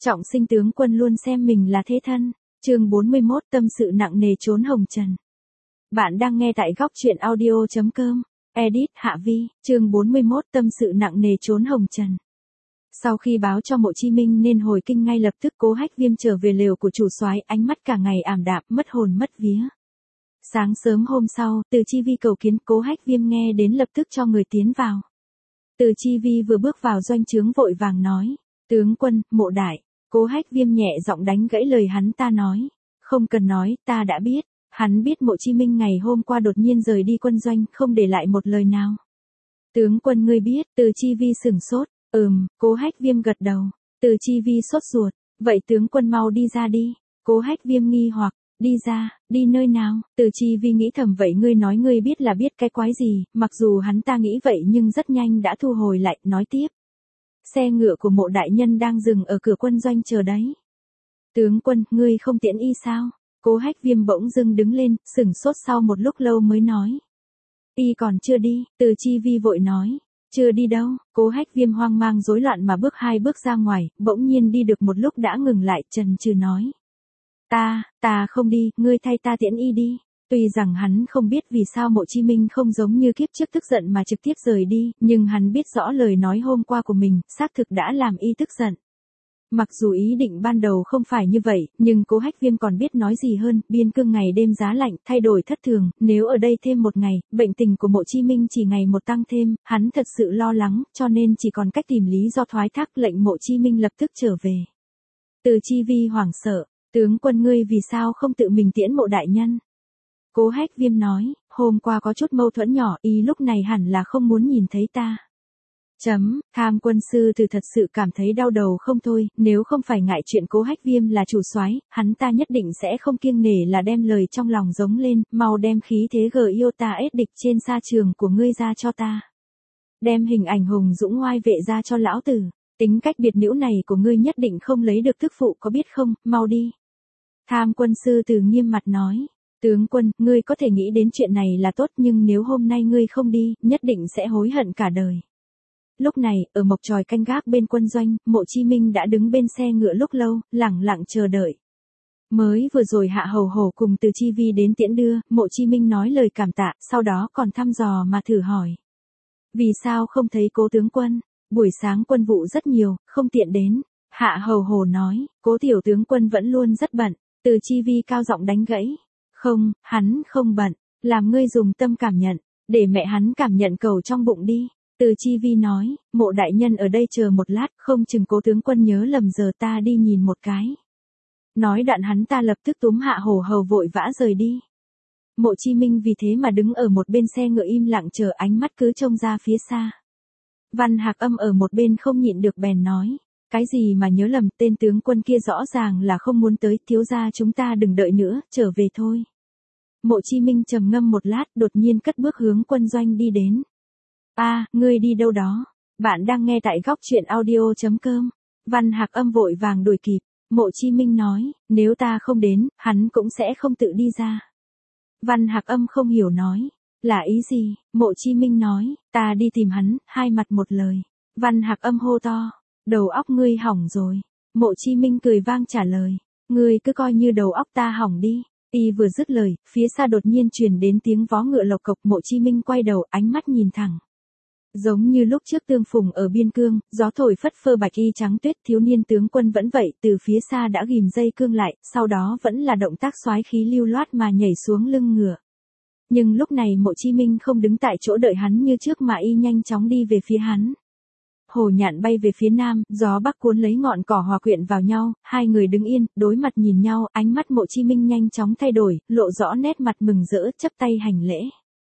Trọng Sinh tướng quân luôn xem mình là thế thân. Chương 41 tâm sự nặng nề trốn hồng trần. Bạn đang nghe tại góc truyện audio.com. Edit Hạ Vi, chương 41 tâm sự nặng nề trốn hồng trần. Sau khi báo cho Mộ Chí Minh nên hồi kinh ngay lập tức Cố Hách Viêm trở về lều của chủ soái, ánh mắt cả ngày ảm đạm, mất hồn mất vía. Sáng sớm hôm sau, Từ Chi Vi cầu kiến, Cố Hách Viêm nghe đến lập tức cho người tiến vào. Từ Chi Vi vừa bước vào doanh trướng vội vàng nói, tướng quân, Mộ đại. Cố Hách Viêm nhẹ giọng đánh gãy lời hắn ta nói, không cần nói, ta đã biết. Hắn biết Mộ Chí Minh ngày hôm qua đột nhiên rời đi quân doanh, không để lại một lời nào. Tướng quân ngươi biết, Từ Chi Vi sửng sốt, Cố Hách Viêm gật đầu. Từ Chi Vi sốt ruột, vậy tướng quân mau đi ra đi. Cố Hách Viêm nghi hoặc, đi ra, đi nơi nào? Từ Chi Vi nghĩ thầm, vậy ngươi nói ngươi biết là biết cái quái gì? Mặc dù hắn ta nghĩ vậy nhưng rất nhanh đã thu hồi lại, nói tiếp. Xe ngựa của Mộ đại nhân đang dừng ở cửa quân doanh chờ đấy. Tướng quân, ngươi không tiễn y sao? Cố Hách Viêm bỗng dưng đứng lên, sửng sốt sau một lúc lâu mới nói. Y còn chưa đi. Từ Chi Vi vội nói. Chưa đi đâu. Cố Hách Viêm hoang mang rối loạn mà bước 2 bước ra ngoài, bỗng nhiên đi được một lúc đã ngừng lại, chần chừ nói. Ta không đi, ngươi thay ta tiễn y đi. Tuy rằng hắn không biết vì sao Mộ Chí Minh không giống như kiếp trước tức giận mà trực tiếp rời đi, nhưng hắn biết rõ lời nói hôm qua của mình, xác thực đã làm y tức giận. Mặc dù ý định ban đầu không phải như vậy, nhưng Cố Hách Viêm còn biết nói gì hơn, biên cương ngày đêm giá lạnh, thay đổi thất thường, nếu ở đây thêm một ngày, bệnh tình của Mộ Chí Minh chỉ ngày một tăng thêm, hắn thật sự lo lắng, cho nên chỉ còn cách tìm lý do thoái thác lệnh Mộ Chí Minh lập tức trở về. Từ Chi Vi hoảng sợ, tướng quân ngươi vì sao không tự mình tiễn Mộ đại nhân? Cố Hách Viêm nói, hôm qua có chút mâu thuẫn nhỏ, y lúc này hẳn là không muốn nhìn thấy ta. Tham quân sư từ thật sự cảm thấy đau đầu không thôi, nếu không phải ngại chuyện Cố Hách Viêm là chủ soái, hắn ta nhất định sẽ không kiêng nể là đem lời trong lòng giống lên, mau đem khí thế Giota ết địch trên sa trường của ngươi ra cho ta. Đem hình ảnh hùng dũng oai vệ ra cho lão tử, tính cách biệt nữ này của ngươi nhất định không lấy được thức phụ có biết không, mau đi. Tham quân sư từ nghiêm mặt nói. Tướng quân, ngươi có thể nghĩ đến chuyện này là tốt nhưng nếu hôm nay ngươi không đi, nhất định sẽ hối hận cả đời. Lúc này, ở mộc tròi canh gác bên quân doanh, Mộ Chí Minh đã đứng bên xe ngựa lúc lâu, lẳng lặng chờ đợi. Mới vừa rồi Hạ Hầu Hổ cùng Từ Chi Vi đến tiễn đưa, Mộ Chí Minh nói lời cảm tạ, sau đó còn thăm dò mà thử hỏi. Vì sao không thấy Cố tướng quân? Buổi sáng quân vụ rất nhiều, không tiện đến. Hạ Hầu Hổ nói, Cố tiểu tướng quân vẫn luôn rất bận. Từ Chi Vi cao giọng đánh gãy. Không, hắn không bận, làm ngươi dùng tâm cảm nhận, để mẹ hắn cảm nhận cầu trong bụng đi. Từ Chi Vi nói, Mộ đại nhân ở đây chờ một lát, không chừng Cố tướng quân nhớ lầm giờ ta đi nhìn một cái. Nói đoạn hắn ta lập tức túm Hạ Hổ Hầu vội vã rời đi. Mộ Chí Minh vì thế mà đứng ở một bên xe ngựa im lặng chờ, ánh mắt cứ trông ra phía xa. Văn Hạc Âm ở một bên không nhịn được bèn nói. Cái gì mà nhớ lầm, tên tướng quân kia rõ ràng là không muốn tới, thiếu gia chúng ta đừng đợi nữa, trở về thôi. Mộ Chí Minh trầm ngâm một lát, đột nhiên cất bước hướng quân doanh đi đến. Ngươi đi đâu đó? Bạn đang nghe tại góc truyện audio.com. Văn Hạc Âm vội vàng đuổi kịp. Mộ Chí Minh nói, nếu ta không đến, hắn cũng sẽ không tự đi ra. Văn Hạc Âm không hiểu nói, là ý gì? Mộ Chí Minh nói, ta đi tìm hắn, hai mặt một lời. Văn Hạc Âm hô to, đầu óc ngươi hỏng rồi. Mộ Chí Minh cười vang trả lời, ngươi cứ coi như đầu óc ta hỏng đi. Y vừa dứt lời, phía xa đột nhiên truyền đến tiếng vó ngựa lộc cộc. Mộ Chí Minh quay đầu, ánh mắt nhìn thẳng. Giống như lúc trước tương phùng ở biên cương, gió thổi phất phơ bạch y trắng tuyết, thiếu niên tướng quân vẫn vậy, từ phía xa đã ghim dây cương lại, sau đó vẫn là động tác soái khí lưu loát mà nhảy xuống lưng ngựa. Nhưng lúc này Mộ Chí Minh không đứng tại chỗ đợi hắn như trước mà y nhanh chóng đi về phía hắn. Hổ Nhạn bay về phía nam, gió bắc cuốn lấy ngọn cỏ hòa quyện vào nhau, hai người đứng yên, đối mặt nhìn nhau, ánh mắt Mộ Chí Minh nhanh chóng thay đổi, lộ rõ nét mặt mừng rỡ, chắp tay hành lễ.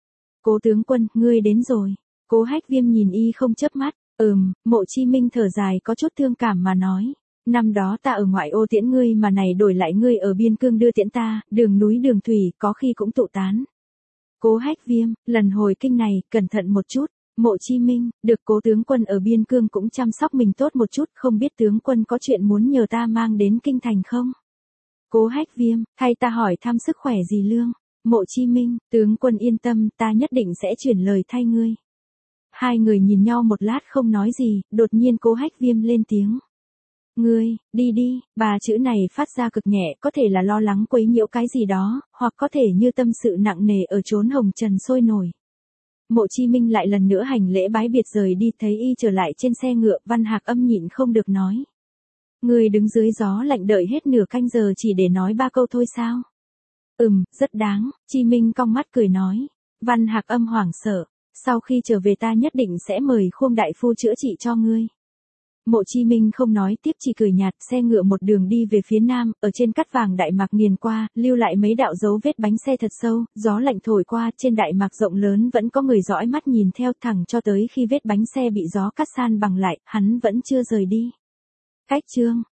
Cố tướng quân, ngươi đến rồi. Cố Hách Viêm nhìn y không chớp mắt. Mộ Chí Minh thở dài có chút thương cảm mà nói. Năm đó ta ở ngoại ô tiễn ngươi mà này đổi lại ngươi ở biên cương đưa tiễn ta, đường núi đường thủy có khi cũng tụ tán. Cố Hách Viêm, lần hồi kinh này, cẩn thận một chút. Mộ Chí Minh, được Cố tướng quân ở biên cương cũng chăm sóc mình tốt một chút, không biết tướng quân có chuyện muốn nhờ ta mang đến kinh thành không? Cố Hách Viêm, thay ta hỏi thăm sức khỏe gì lương. Mộ Chí Minh, tướng quân yên tâm, ta nhất định sẽ chuyển lời thay ngươi. Hai người nhìn nhau một lát không nói gì, đột nhiên Cố Hách Viêm lên tiếng. Ngươi, đi đi, bà chữ này phát ra cực nhẹ, có thể là lo lắng quấy nhiễu cái gì đó, hoặc có thể như tâm sự nặng nề ở chốn hồng trần sôi nổi. Mộ Chi Minh lại lần nữa hành lễ bái biệt rời đi, thấy y trở lại trên xe ngựa, Văn Hạc Âm nhịn không được nói. Ngươi đứng dưới gió lạnh đợi hết nửa canh giờ chỉ để nói 3 câu thôi sao? Rất đáng, Chi Minh cong mắt cười nói. Văn Hạc Âm hoảng sợ, sau khi trở về ta nhất định sẽ mời Khuông đại phu chữa trị cho ngươi. Mộ Chi Minh không nói tiếp, chỉ cười nhạt, xe ngựa một đường đi về phía nam, ở trên cát vàng đại mạc nghiền qua, lưu lại mấy đạo dấu vết bánh xe thật sâu, gió lạnh thổi qua, trên đại mạc rộng lớn vẫn có người dõi mắt nhìn theo, thẳng cho tới khi vết bánh xe bị gió cắt san bằng lại, hắn vẫn chưa rời đi. Cách chương